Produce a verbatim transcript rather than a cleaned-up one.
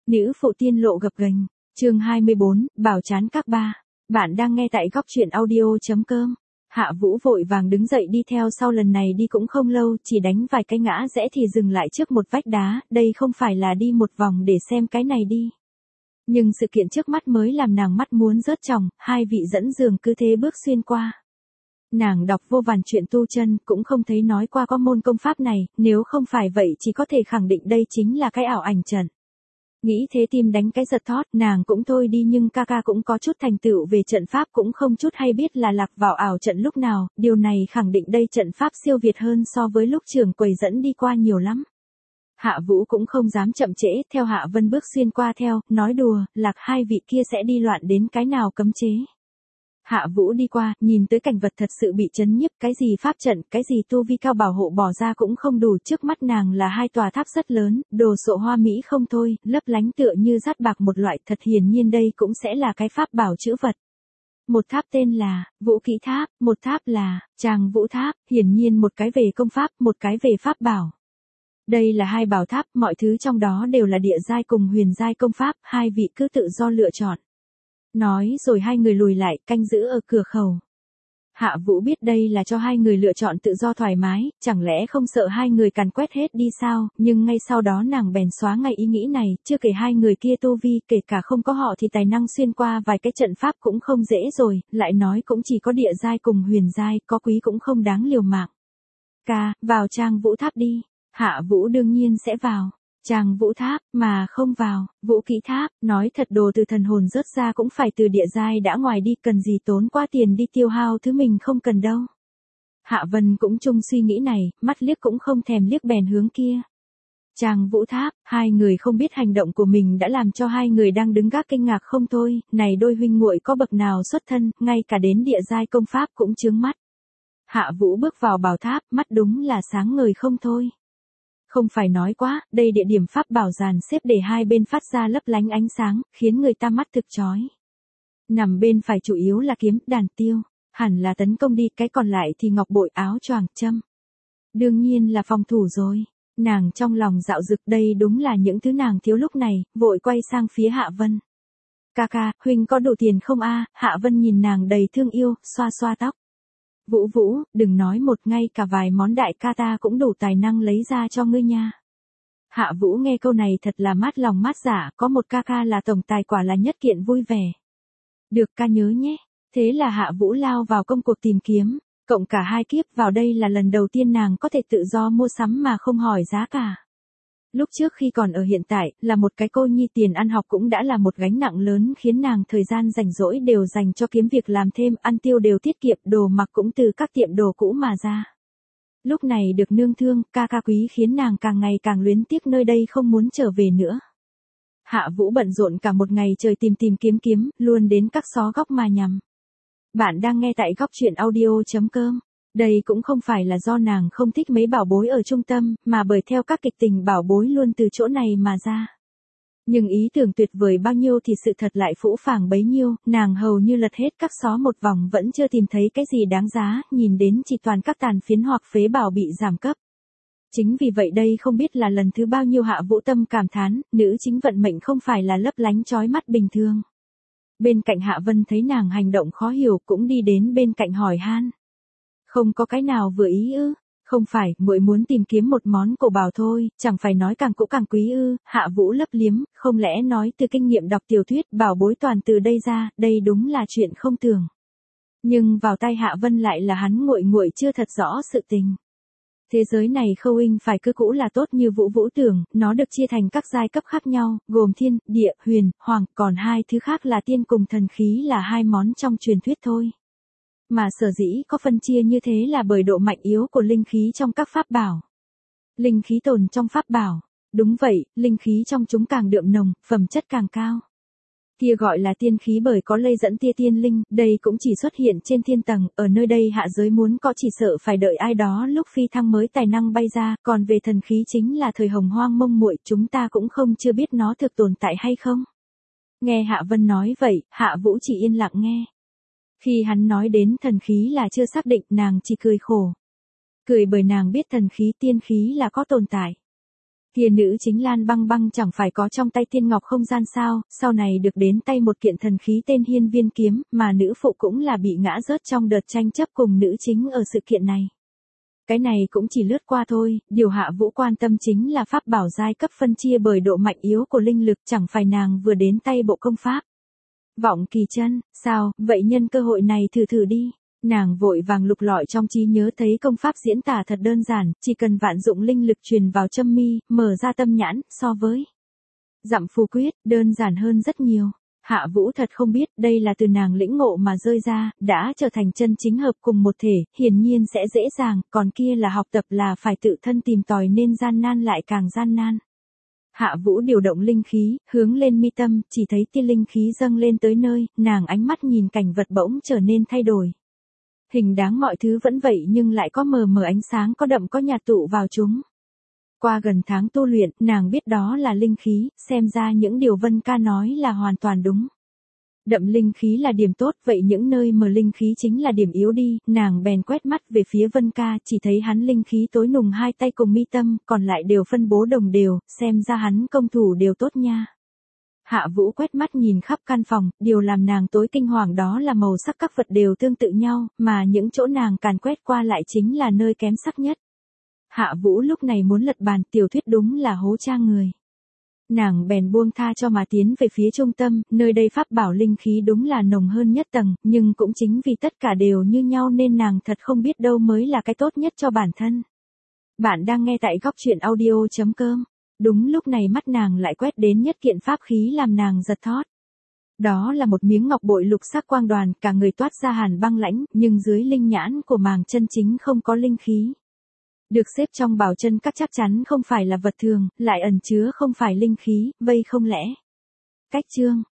Nữ phụ tiên lộ gập ghềnh, chương hai mươi bốn, bảo chán các ba. Bạn đang nghe tại góc truyện audio.com. Hạ Vũ vội vàng đứng dậy đi theo sau, lần này đi cũng không lâu, chỉ đánh vài cái ngã rẽ thì dừng lại trước một vách đá, đây không phải là đi một vòng để xem cái này đi. Nhưng sự kiện trước mắt mới làm nàng mắt muốn rớt tròng, hai vị dẫn đường cứ thế bước xuyên qua. Nàng đọc vô vàn chuyện tu chân, cũng không thấy nói qua có môn công pháp này, nếu không phải vậy chỉ có thể khẳng định đây chính là cái ảo ảnh trận. Nghĩ thế tim đánh cái giật thót, nàng cũng thôi đi, nhưng ca ca cũng có chút thành tựu về trận pháp, cũng không chút hay biết là lạc vào ảo trận lúc nào, điều này khẳng định đây trận pháp siêu việt hơn so với lúc trưởng quầy dẫn đi qua nhiều lắm. Hạ Vũ cũng không dám chậm trễ, theo Hạ Vân bước xuyên qua theo, nói đùa, lạc hai vị kia sẽ đi loạn đến cái nào cấm chế. Hạ Vũ đi qua, nhìn tới cảnh vật thật sự bị chấn nhiếp, cái gì pháp trận, cái gì tu vi cao bảo hộ bỏ ra cũng không đủ, trước mắt nàng là hai tòa tháp rất lớn, đồ sộ hoa mỹ không thôi, lấp lánh tựa như dát bạc một loại, thật hiển nhiên đây cũng sẽ là cái pháp bảo chữ vật. Một tháp tên là Vũ Kỹ Tháp, một tháp là Tràng Vũ Tháp, hiển nhiên một cái về công pháp, một cái về pháp bảo. Đây là hai bảo tháp, mọi thứ trong đó đều là địa giai cùng huyền giai công pháp, hai vị cứ tự do lựa chọn. Nói rồi hai người lùi lại, canh giữ ở cửa khẩu. Hạ Vũ biết đây là cho hai người lựa chọn tự do thoải mái, chẳng lẽ không sợ hai người càn quét hết đi sao, nhưng ngay sau đó nàng bèn xóa ngay ý nghĩ này, chưa kể hai người kia tu vi, kể cả không có họ thì tài năng xuyên qua vài cái trận pháp cũng không dễ rồi, lại nói cũng chỉ có địa giai cùng huyền giai, có quý cũng không đáng liều mạng. Ca, vào Tràng Vũ Tháp đi. Hạ Vũ đương nhiên sẽ vào. Tràng Vũ Tháp, mà không vào, Vũ Kỹ Tháp, nói thật đồ từ thần hồn rớt ra cũng phải từ địa giai đã, ngoài đi cần gì tốn quá tiền đi tiêu hao thứ mình không cần đâu. Hạ Vân cũng chung suy nghĩ này, mắt liếc cũng không thèm liếc bèn hướng kia. Tràng Vũ Tháp, hai người không biết hành động của mình đã làm cho hai người đang đứng gác kinh ngạc không thôi, này đôi huynh muội có bậc nào xuất thân, ngay cả đến địa giai công pháp cũng chướng mắt. Hạ Vũ bước vào bảo tháp, mắt đúng là sáng ngời không thôi. Không phải nói quá, đây địa điểm pháp bảo dàn xếp để hai bên phát ra lấp lánh ánh sáng, khiến người ta mắt thực chói. Nằm bên phải chủ yếu là kiếm, đàn tiêu, hẳn là tấn công đi, cái còn lại thì ngọc bội, áo choàng, châm. Đương nhiên là phòng thủ rồi. Nàng trong lòng dạo dực, đây đúng là những thứ nàng thiếu lúc này, vội quay sang phía Hạ Vân. Ca ca, huynh có đủ tiền không a? Hạ Vân nhìn nàng đầy thương yêu, xoa xoa tóc. Vũ Vũ, đừng nói một, ngay cả vài món đại ca ta cũng đủ tài năng lấy ra cho ngươi nha. Hạ Vũ nghe câu này thật là mát lòng mát dạ, có một ca ca là tổng tài quả là nhất kiện vui vẻ. Được, ca nhớ nhé. Thế là Hạ Vũ lao vào công cuộc tìm kiếm, cộng cả hai kiếp vào đây là lần đầu tiên nàng có thể tự do mua sắm mà không hỏi giá cả. Lúc trước khi còn ở hiện tại, là một cái cô nhi, tiền ăn học cũng đã là một gánh nặng lớn, khiến nàng thời gian rảnh rỗi đều dành cho kiếm việc làm thêm, ăn tiêu đều tiết kiệm, đồ mặc cũng từ các tiệm đồ cũ mà ra. Lúc này được nương thương, ca ca quý khiến nàng càng ngày càng luyến tiếc nơi đây, không muốn trở về nữa. Hạ Vũ bận rộn cả một ngày trời tìm tìm kiếm kiếm, luôn đến các xó góc mà nhằm. Bạn đang nghe tại góc truyện audio.com. Đây cũng không phải là do nàng không thích mấy bảo bối ở trung tâm, mà bởi theo các kịch tình bảo bối luôn từ chỗ này mà ra. Nhưng ý tưởng tuyệt vời bao nhiêu thì sự thật lại phũ phàng bấy nhiêu, nàng hầu như lật hết các xó một vòng vẫn chưa tìm thấy cái gì đáng giá, nhìn đến chỉ toàn các tàn phiến hoặc phế bảo bị giảm cấp. Chính vì vậy đây không biết là lần thứ bao nhiêu Hạ Vũ tâm cảm thán, nữ chính vận mệnh không phải là lấp lánh chói mắt bình thường. Bên cạnh Hạ Vân thấy nàng hành động khó hiểu cũng đi đến bên cạnh hỏi han. Không có cái nào vừa ý ư? Không phải, muội muốn tìm kiếm một món cổ bảo thôi, chẳng phải nói càng cũ càng quý ư? Hạ Vũ lấp liếm, không lẽ nói từ kinh nghiệm đọc tiểu thuyết bảo bối toàn từ đây ra, đây đúng là chuyện không tưởng. Nhưng vào tay Hạ Vân lại là hắn nguội nguội chưa thật rõ sự tình. Thế giới này khâu huynh phải cứ cũ là tốt như Vũ Vũ tưởng, nó được chia thành các giai cấp khác nhau, gồm thiên, địa, huyền, hoàng, còn hai thứ khác là tiên cùng thần khí là hai món trong truyền thuyết thôi. Mà sở dĩ có phân chia như thế là bởi độ mạnh yếu của linh khí trong các pháp bảo. Linh khí tồn trong pháp bảo. Đúng vậy, linh khí trong chúng càng đượm nồng, phẩm chất càng cao. Kia gọi là tiên khí bởi có lây dẫn tia tiên linh, đây cũng chỉ xuất hiện trên thiên tầng, ở nơi đây hạ giới muốn có chỉ sợ phải đợi ai đó lúc phi thăng mới tài năng bay ra, còn về thần khí chính là thời hồng hoang mông muội, chúng ta cũng không chưa biết nó thực tồn tại hay không. Nghe Hạ Vân nói vậy, Hạ Vũ chỉ yên lặng nghe. Khi hắn nói đến thần khí là chưa xác định, nàng chỉ cười khổ. Cười bởi nàng biết thần khí tiên khí là có tồn tại. Kia nữ chính Lan Băng Băng chẳng phải có trong tay Thiên Ngọc không gian sao, sau này được đến tay một kiện thần khí tên Hiên Viên kiếm, mà nữ phụ cũng là bị ngã rớt trong đợt tranh chấp cùng nữ chính ở sự kiện này. Cái này cũng chỉ lướt qua thôi, điều Hạ Vũ quan tâm chính là pháp bảo giai cấp phân chia bởi độ mạnh yếu của linh lực, chẳng phải nàng vừa đến tay bộ công pháp. Vọng Kỳ Chân, sao, vậy nhân cơ hội này thử thử đi. Nàng vội vàng lục lọi trong trí nhớ thấy công pháp diễn tả thật đơn giản, chỉ cần vạn dụng linh lực truyền vào châm mi, mở ra tâm nhãn, so với dặm phù quyết, đơn giản hơn rất nhiều. Hạ Vũ thật không biết, đây là từ nàng lĩnh ngộ mà rơi ra, đã trở thành chân chính hợp cùng một thể, hiển nhiên sẽ dễ dàng, còn kia là học tập là phải tự thân tìm tòi nên gian nan lại càng gian nan. Hạ Vũ điều động linh khí, hướng lên mi tâm, chỉ thấy tia linh khí dâng lên tới nơi, nàng ánh mắt nhìn cảnh vật bỗng trở nên thay đổi. Hình dáng mọi thứ vẫn vậy nhưng lại có mờ mờ ánh sáng có đậm có nhạt tụ vào chúng. Qua gần tháng tu luyện, nàng biết đó là linh khí, xem ra những điều Vân Ca nói là hoàn toàn đúng. Đậm linh khí là điểm tốt, vậy những nơi mờ linh khí chính là điểm yếu đi, nàng bèn quét mắt về phía Vân Ca, chỉ thấy hắn linh khí tối nùng hai tay cùng mi tâm, còn lại đều phân bố đồng đều, xem ra hắn công thủ đều tốt nha. Hạ Vũ quét mắt nhìn khắp căn phòng, điều làm nàng tối kinh hoàng đó là màu sắc các vật đều tương tự nhau, mà những chỗ nàng càn quét qua lại chính là nơi kém sắc nhất. Hạ Vũ lúc này muốn lật bàn, tiểu thuyết đúng là hố cha người. Nàng bèn buông tha cho mà tiến về phía trung tâm, nơi đây pháp bảo linh khí đúng là nồng hơn nhất tầng, nhưng cũng chính vì tất cả đều như nhau nên nàng thật không biết đâu mới là cái tốt nhất cho bản thân. Bạn đang nghe tại góc truyện audio chấm com. Đúng lúc này mắt nàng lại quét đến nhất kiện pháp khí làm nàng giật thót. Đó là một miếng ngọc bội lục sắc quang đoàn, cả người toát ra hàn băng lãnh, nhưng dưới linh nhãn của màng chân chính không có linh khí. Được xếp trong bảo chân các chắc chắn không phải là vật thường, lại ẩn chứa không phải linh khí, vây không lẽ. Cách chương,